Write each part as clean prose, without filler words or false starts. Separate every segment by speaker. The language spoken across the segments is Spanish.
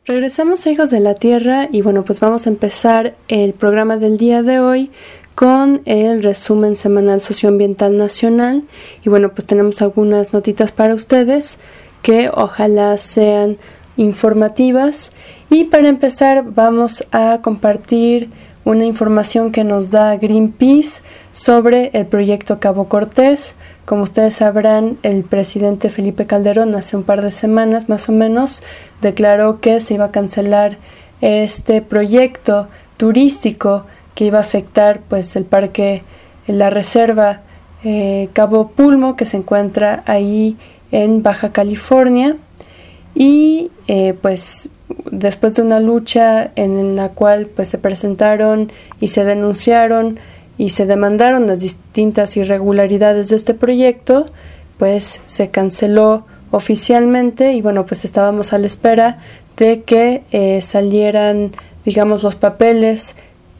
Speaker 1: Regresamos a Hijos de la Tierra y bueno, pues vamos a empezar el programa del día de hoy con el resumen semanal socioambiental nacional y bueno, pues tenemos algunas notitas para ustedes que ojalá sean informativas y para empezar vamos a compartir una información que nos da Greenpeace sobre el proyecto Cabo Cortés. Como ustedes sabrán, el presidente Felipe Calderón hace un par de semanas más o menos declaró que se iba a cancelar este proyecto turístico que iba a afectar pues el parque, la reserva Cabo Pulmo, que se encuentra ahí en Baja California y pues después de una lucha en la cual pues se presentaron y se denunciaron y se demandaron las distintas irregularidades de este proyecto, pues se canceló oficialmente y bueno, pues estábamos a la espera de que salieran, digamos, los papeles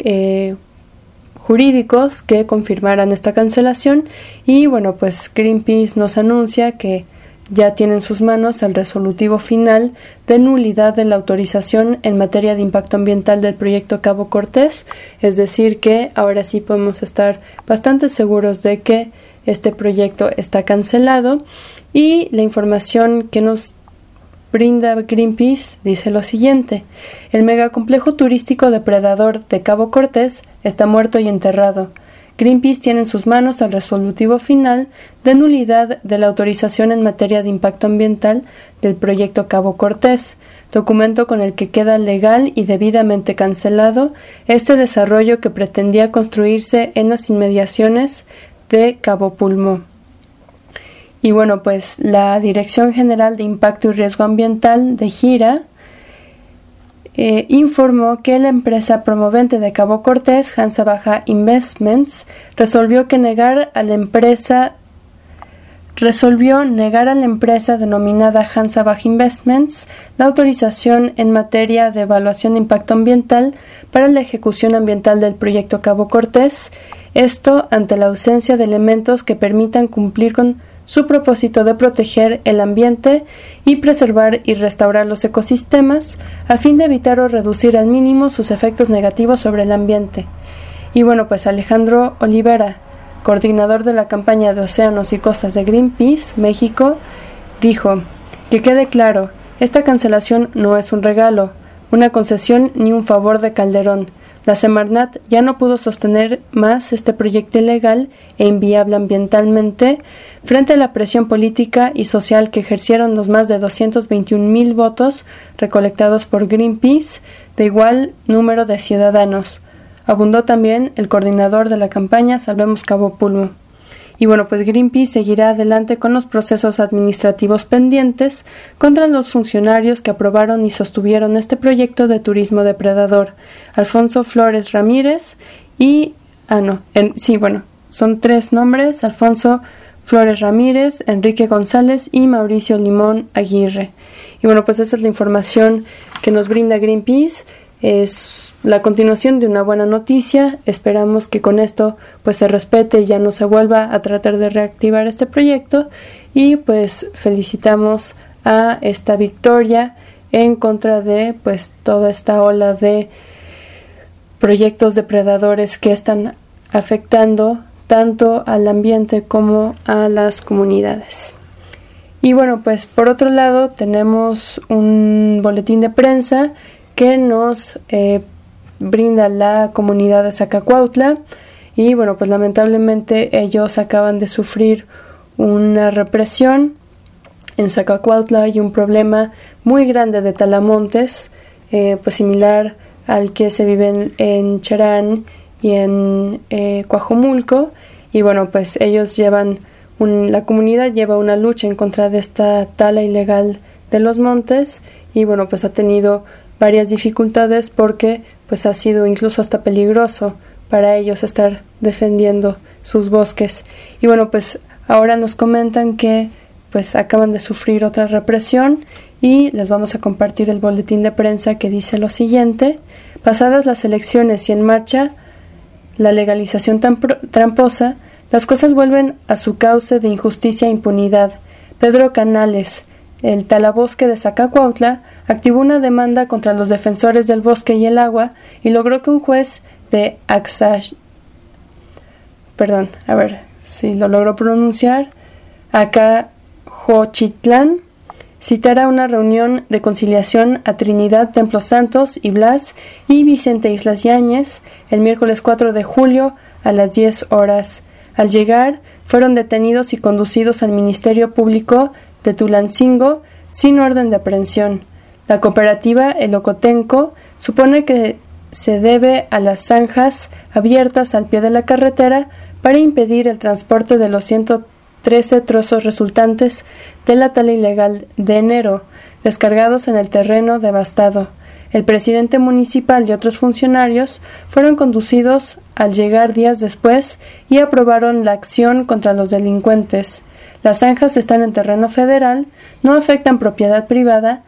Speaker 1: jurídicos que confirmaran esta cancelación y bueno, pues Greenpeace nos anuncia que ya tiene en sus manos el resolutivo final de nulidad de la autorización en materia de impacto ambiental del proyecto Cabo Cortés, es decir que ahora sí podemos estar bastante seguros de que este proyecto está cancelado y la información que nos brinda Greenpeace dice lo siguiente: el megacomplejo turístico depredador de Cabo Cortés está muerto y enterrado. Greenpeace tiene en sus manos el resolutivo final de nulidad de la autorización en materia de impacto ambiental del proyecto Cabo Cortés, documento con el que queda legal y debidamente cancelado este desarrollo que pretendía construirse en las inmediaciones de Cabo Pulmo. Y bueno, pues la Dirección General de Impacto y Riesgo Ambiental de GIRA informó que la empresa promovente de Cabo Cortés, Hansa Baja Investments, resolvió negar a la empresa denominada Hansa Baja Investments la autorización en materia de evaluación de impacto ambiental para la ejecución ambiental del proyecto Cabo Cortés, esto ante la ausencia de elementos que permitan cumplir con su propósito de proteger el ambiente y preservar y restaurar los ecosistemas a fin de evitar o reducir al mínimo sus efectos negativos sobre el ambiente. Y bueno, pues Alejandro Olivera, coordinador de la campaña de Océanos y Costas de Greenpeace, México, dijo: que quede claro, esta cancelación no es un regalo, una concesión ni un favor de Calderón. La Semarnat ya no pudo sostener más este proyecto ilegal e inviable ambientalmente frente a la presión política y social que ejercieron los más de 221,000 votos recolectados por Greenpeace de igual número de ciudadanos. Abundó también el coordinador de la campaña Salvemos Cabo Pulmo. Y bueno, pues Greenpeace seguirá adelante con los procesos administrativos pendientes contra los funcionarios que aprobaron y sostuvieron este proyecto de turismo depredador. Alfonso Flores Ramírez son tres nombres: Alfonso Flores Ramírez, Enrique González y Mauricio Limón Aguirre. Y bueno, pues esa es la información que nos brinda Greenpeace. Es la continuación de una buena noticia. Esperamos que con esto pues se respete y ya no se vuelva a tratar de reactivar este proyecto y pues felicitamos a esta victoria en contra de pues toda esta ola de proyectos depredadores que están afectando tanto al ambiente como a las comunidades. Y bueno, pues por otro lado tenemos un boletín de prensa que nos brinda la comunidad de Zacacuautla y bueno, pues lamentablemente ellos acaban de sufrir una represión. En Zacacuautla hay un problema muy grande de talamontes, pues similar al que se vive en Cherán y en Coajomulco, y bueno, pues ellos la comunidad lleva una lucha en contra de esta tala ilegal de los montes y bueno, pues ha tenido varias dificultades porque pues ha sido incluso hasta peligroso para ellos estar defendiendo sus bosques. Y bueno, pues ahora nos comentan que pues acaban de sufrir otra represión y les vamos a compartir el boletín de prensa que dice lo siguiente: pasadas las elecciones y en marcha la legalización tramposa, las cosas vuelven a su cauce de injusticia e impunidad. Pedro Canales, el Talabosque de Zacacuautla, activó una demanda contra los defensores del bosque y el agua y logró que un juez de Acajochitlán citara una reunión de conciliación a Trinidad Templos Santos y Blas y Vicente Islas Yáñez el miércoles 4 de julio a las 10 horas. Al llegar, fueron detenidos y conducidos al Ministerio Público de Tulancingo sin orden de aprehensión. La cooperativa El Ocotenco supone que se debe a las zanjas abiertas al pie de la carretera para impedir el transporte de los 113 trozos resultantes de la tala ilegal de enero, descargados en el terreno devastado. El presidente municipal y otros funcionarios fueron conducidos al llegar días después y aprobaron la acción contra los delincuentes. Las zanjas están en terreno federal, no afectan propiedad privada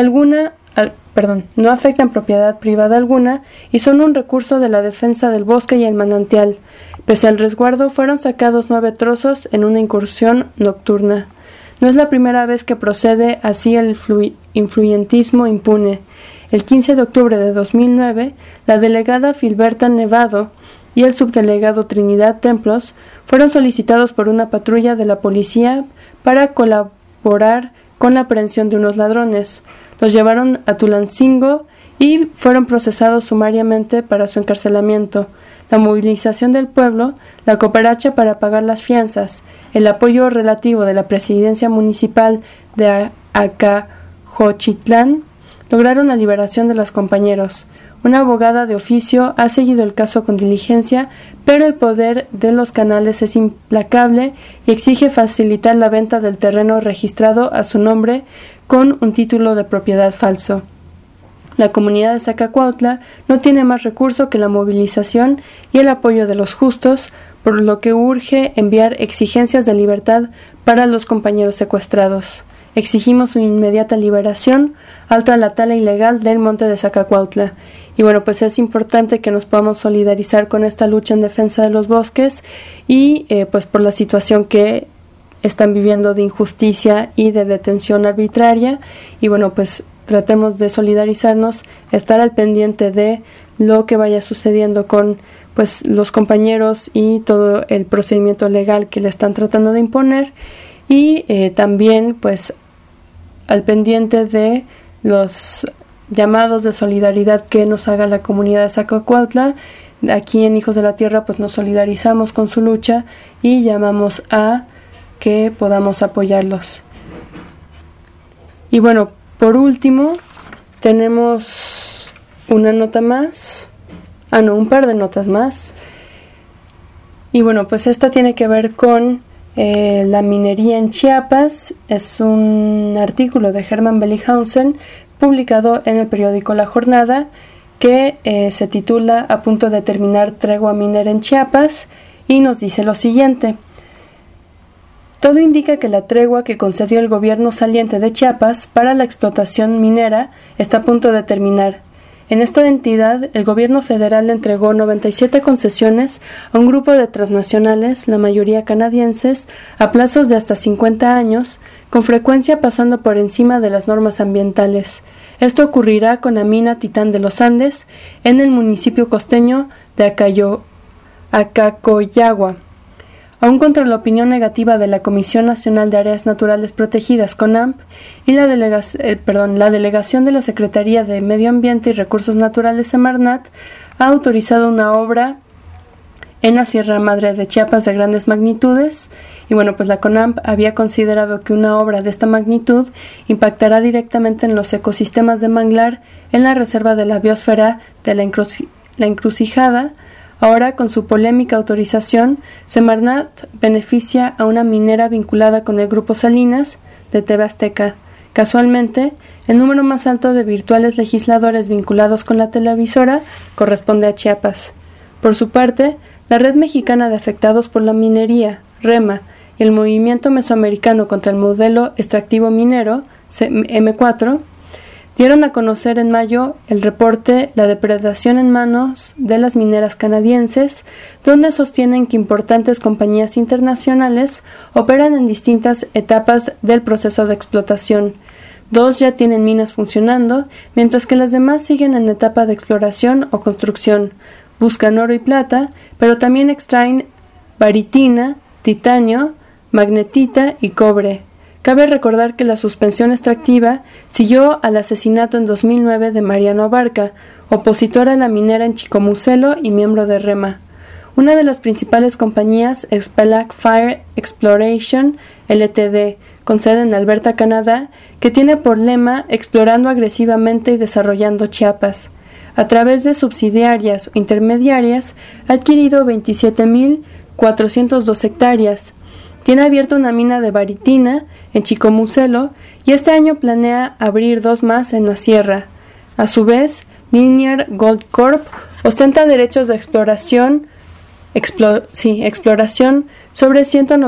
Speaker 1: alguna y son un recurso de la defensa del bosque y el manantial. Pese al resguardo, fueron sacados 9 trozos en una incursión nocturna. No es la primera vez que procede así el influyentismo impune. El 15 de octubre de 2009, la delegada Filberta Nevado y el subdelegado Trinidad Templos fueron solicitados por una patrulla de la policía para colaborar con la aprehensión de unos ladrones. Los llevaron a Tulancingo y fueron procesados sumariamente para su encarcelamiento. La movilización del pueblo, la cooperacha para pagar las fianzas, el apoyo relativo de la presidencia municipal de Acajochitlán lograron la liberación de los compañeros. Una abogada de oficio ha seguido el caso con diligencia, pero el poder de los canales es implacable y exige facilitar la venta del terreno registrado a su nombre con un título de propiedad falso. La comunidad de Zacacuautla no tiene más recurso que la movilización y el apoyo de los justos, por lo que urge enviar exigencias de libertad para los compañeros secuestrados. Exigimos su inmediata liberación, alto a la tala ilegal del monte de Zacacuautla. Y bueno, pues es importante que nos podamos solidarizar con esta lucha en defensa de los bosques y pues por la situación que están viviendo de injusticia y de detención arbitraria. Y bueno, pues tratemos de solidarizarnos, estar al pendiente de lo que vaya sucediendo con pues los compañeros y todo el procedimiento legal que le están tratando de imponer y también pues al pendiente de los llamados de solidaridad que nos haga la comunidad de Zacacuautla. Aquí en Hijos de la Tierra pues nos solidarizamos con su lucha y llamamos a que podamos apoyarlos. Y bueno, por último tenemos una nota más, un par de notas más. Y bueno, pues esta tiene que ver con la minería en Chiapas. Es un artículo de Hermann Bellihausen publicado en el periódico La Jornada que se titula A punto de terminar tregua minera en Chiapas y nos dice lo siguiente: todo indica que la tregua que concedió el gobierno saliente de Chiapas para la explotación minera está a punto de terminar. En esta entidad, el gobierno federal entregó 97 concesiones a un grupo de transnacionales, la mayoría canadienses, a plazos de hasta 50 años, con frecuencia pasando por encima de las normas ambientales. Esto ocurrirá con la mina Titán de los Andes, en el municipio costeño de Acacoyagua. Aún contra la opinión negativa de la Comisión Nacional de Áreas Naturales Protegidas, CONAMP, y la delegación de la Secretaría de Medio Ambiente y Recursos Naturales, Semarnat, ha autorizado una obra en la Sierra Madre de Chiapas de grandes magnitudes. Y bueno, pues la CONAMP había considerado que una obra de esta magnitud impactará directamente en los ecosistemas de manglar en la Reserva de la Biosfera de la Encrucijada. Ahora, con su polémica autorización, Semarnat beneficia a una minera vinculada con el Grupo Salinas de TV Azteca. Casualmente, el número más alto de virtuales legisladores vinculados con la televisora corresponde a Chiapas. Por su parte, la Red Mexicana de Afectados por la Minería, REMA, y el Movimiento Mesoamericano contra el Modelo Extractivo Minero, M4, dieron a conocer en mayo el reporte La depredación en manos de las mineras canadienses, donde sostienen que importantes compañías internacionales operan en distintas etapas del proceso de explotación. 2 ya tienen minas funcionando, mientras que las demás siguen en etapa de exploración o construcción. Buscan oro y plata, pero también extraen baritina, titanio, magnetita y cobre. Cabe recordar que la suspensión extractiva siguió al asesinato en 2009 de Mariano Abarca, opositor a la minera en Chicomucelo y miembro de REMA. Una de las principales compañías es Pelac Fire Exploration Ltd., con sede en Alberta, Canadá, que tiene por lema Explorando agresivamente y desarrollando Chiapas. A través de subsidiarias o intermediarias, ha adquirido 27.402 hectáreas. Tiene abierta una mina de baritina en Chicomucelo y este año planea abrir 2 más en la sierra. A su vez, Linear Gold Corp ostenta derechos de exploración sobre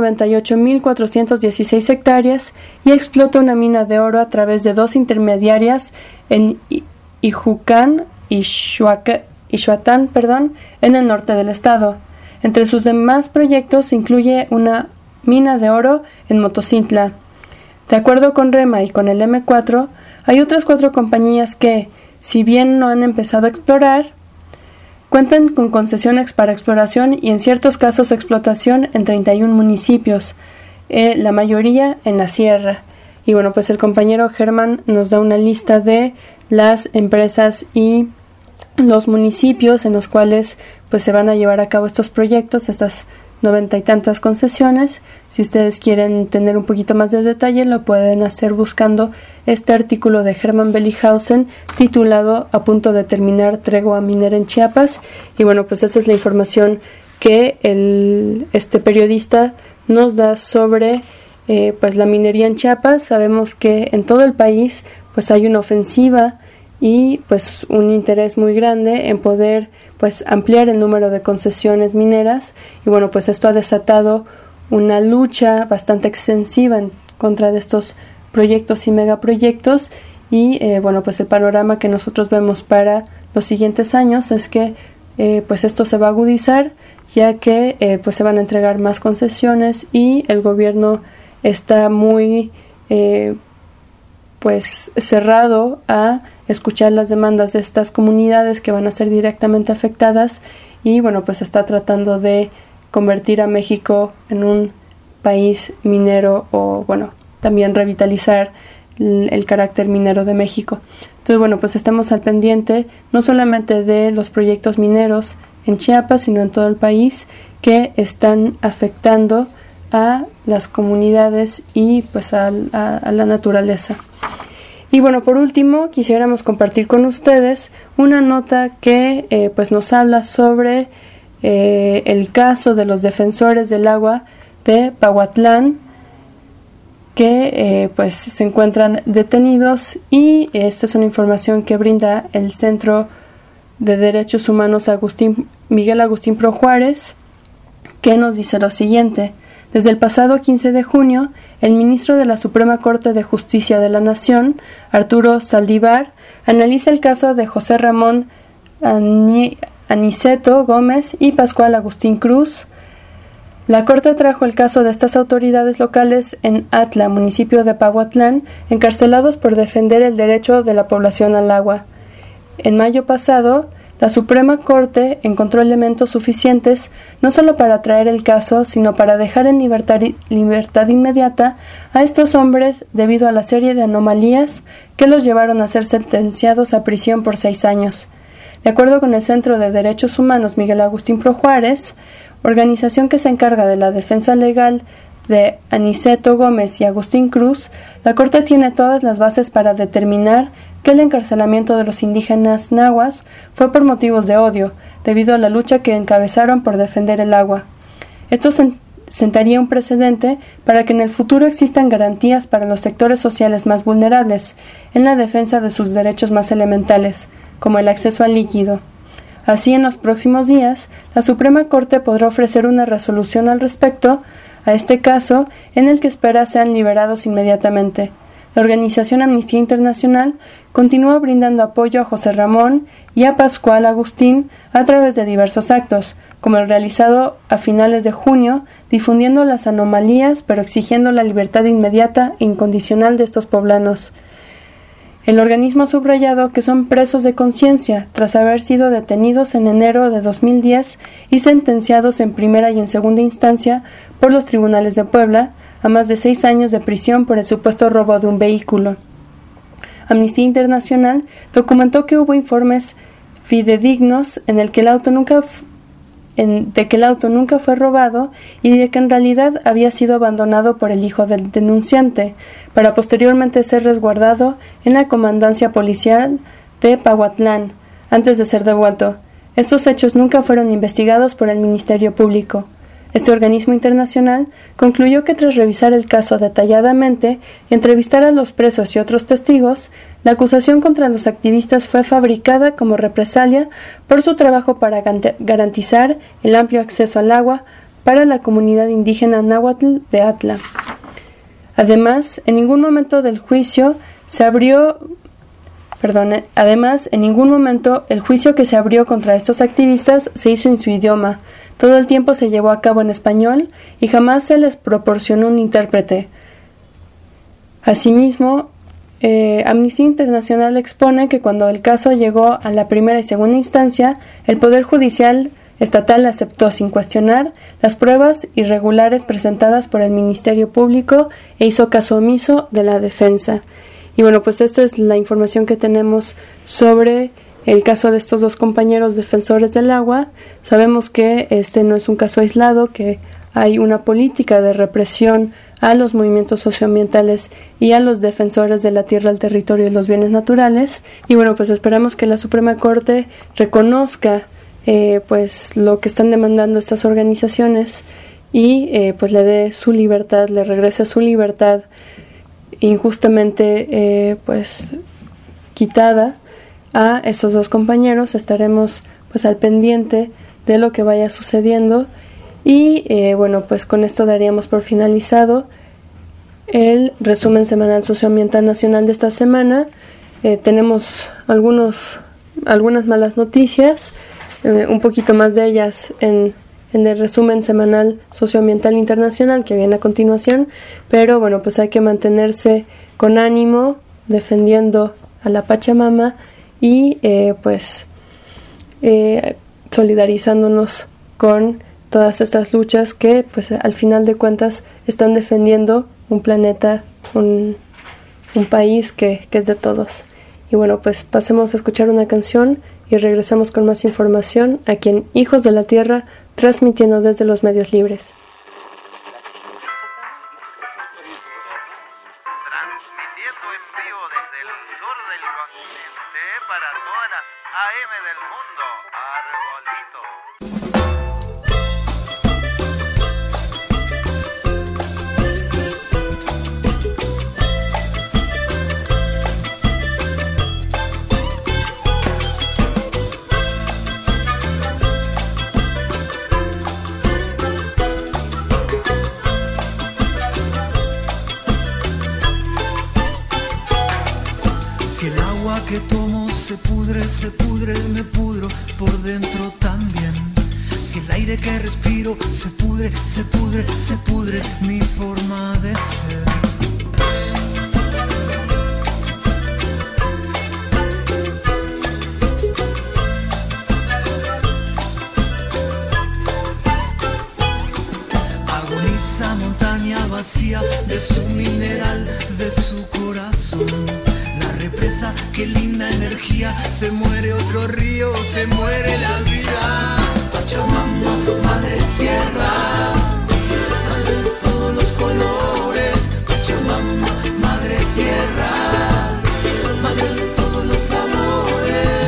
Speaker 1: 198.416 hectáreas y explota una mina de oro a través de 2 intermediarias en Ijucán y Ixhuatán, en el norte del estado. Entre sus demás proyectos se incluye una mina de oro en Motocintla. De acuerdo con REMA y con el M4, hay otras 4 compañías que, si bien no han empezado a explorar, cuentan con concesiones para exploración y en ciertos casos explotación en 31 municipios, la mayoría en la sierra. Y bueno, pues el compañero Germán nos da una lista de las empresas y los municipios en los cuales pues se van a llevar a cabo estos proyectos, estas 90 y tantas concesiones. Si ustedes quieren tener un poquito más de detalle, lo pueden hacer buscando este artículo de Hermann Bellihausen titulado A punto de terminar tregua minera en Chiapas. Y bueno, pues esta es la información que este periodista nos da sobre pues la minería en Chiapas. Sabemos que en todo el país pues hay una ofensiva y pues un interés muy grande en poder pues ampliar el número de concesiones mineras, y bueno, pues esto ha desatado una lucha bastante extensiva en contra de estos proyectos y megaproyectos. Y bueno, pues el panorama que nosotros vemos para los siguientes años es que pues esto se va a agudizar, ya que pues se van a entregar más concesiones y el gobierno está muy pues cerrado a escuchar las demandas de estas comunidades que van a ser directamente afectadas, y bueno, pues está tratando de convertir a México en un país minero, o bueno, también revitalizar el carácter minero de México. Entonces bueno, pues estamos al pendiente no solamente de los proyectos mineros en Chiapas, sino en todo el país, que están afectando a las comunidades y pues a la naturaleza. Y bueno, por último, quisiéramos compartir con ustedes una nota que pues nos habla sobre el caso de los defensores del agua de Pahuatlán, que pues se encuentran detenidos, y esta es una información que brinda el Centro de Derechos Humanos Miguel Agustín Pro Juárez, que nos dice lo siguiente. Desde el pasado 15 de junio, el ministro de la Suprema Corte de Justicia de la Nación, Arturo Saldívar, analiza el caso de José Ramón Aniceto Gómez y Pascual Agustín Cruz. La Corte trajo el caso de estas autoridades locales en Atla, municipio de Pahuatlán, encarcelados por defender el derecho de la población al agua. En mayo pasado, la Suprema Corte encontró elementos suficientes no solo para traer el caso, sino para dejar en libertad inmediata a estos hombres debido a la serie de anomalías que los llevaron a ser sentenciados a prisión por 6 años. De acuerdo con el Centro de Derechos Humanos Miguel Agustín Pro Juárez, organización que se encarga de la defensa legal de Aniceto Gómez y Agustín Cruz, la Corte tiene todas las bases para determinar que el encarcelamiento de los indígenas nahuas fue por motivos de odio, debido a la lucha que encabezaron por defender el agua. Esto sentaría un precedente para que en el futuro existan garantías para los sectores sociales más vulnerables en la defensa de sus derechos más elementales, como el acceso al líquido. Así, en los próximos días, la Suprema Corte podrá ofrecer una resolución al respecto a este caso, en el que espera sean liberados inmediatamente. La organización Amnistía Internacional continúa brindando apoyo a José Ramón y a Pascual Agustín a través de diversos actos, como el realizado a finales de junio, difundiendo las anomalías pero exigiendo la libertad inmediata e incondicional de estos poblanos. El organismo ha subrayado que son presos de conciencia tras haber sido detenidos en enero de 2010 y sentenciados en primera y en segunda instancia por los tribunales de Puebla a más de 6 años de prisión por el supuesto robo de un vehículo. Amnistía Internacional documentó que hubo informes fidedignos en el que el auto nunca fue robado y de que en realidad había sido abandonado por el hijo del denunciante, para posteriormente ser resguardado en la comandancia policial de Pahuatlán, antes de ser devuelto. Estos hechos nunca fueron investigados por el Ministerio Público. Este organismo internacional concluyó que tras revisar el caso detalladamente y entrevistar a los presos y otros testigos, la acusación contra los activistas fue fabricada como represalia por su trabajo para garantizar el amplio acceso al agua para la comunidad indígena náhuatl de Atla. Además, en ningún momento el juicio que se abrió contra estos activistas se hizo en su idioma. Todo el tiempo se llevó a cabo en español y jamás se les proporcionó un intérprete. Asimismo, Amnistía Internacional expone que cuando el caso llegó a la primera y segunda instancia, el Poder Judicial estatal aceptó sin cuestionar las pruebas irregulares presentadas por el Ministerio Público e hizo caso omiso de la defensa. Y bueno, pues esta es la información que tenemos sobre el caso de estos dos compañeros defensores del agua. Sabemos que este no es un caso aislado, que hay una política de represión a los movimientos socioambientales y a los defensores de la tierra, el territorio y los bienes naturales. Y bueno, pues esperamos que la Suprema Corte reconozca pues lo que están demandando estas organizaciones y pues le dé su libertad, le regrese su libertad injustamente pues quitada a estos dos compañeros. Estaremos pues al pendiente de lo que vaya sucediendo y bueno, pues con esto daríamos por finalizado el resumen semanal socioambiental nacional de esta semana. Tenemos algunas malas noticias, un poquito más de ellas en el resumen semanal socioambiental internacional que viene a continuación, pero bueno, pues hay que mantenerse con ánimo, defendiendo a la Pachamama y solidarizándonos con todas estas luchas que pues al final de cuentas están defendiendo un planeta, un país que es de todos. Y bueno, pues pasemos a escuchar una canción y regresamos con más información aquí en Hijos de la Tierra, transmitiendo desde los medios libres.
Speaker 2: Transmitiendo en vivo desde el sur del continente para todas las AM del mundo. Arbolito.
Speaker 3: Si el agua que tomo se pudre, me pudro por dentro también. Si el aire que respiro se pudre mi forma de ser. Agoniza montaña vacía de su mineral, de su corazón. La represa, qué linda energía, se muere otro río, se muere la vida. Pachamama, madre tierra, madre de todos los colores. Pachamama, madre tierra, madre de todos los sabores.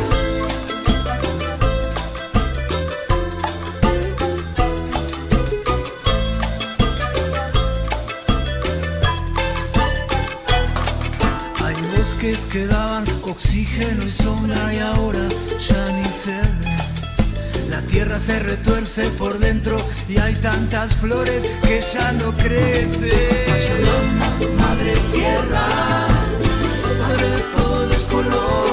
Speaker 3: Que daban oxígeno y sombra y ahora ya ni se ven. La tierra se retuerce por dentro y hay tantas flores que ya no crecen. Pachamama, madre tierra, madre de todos los colores.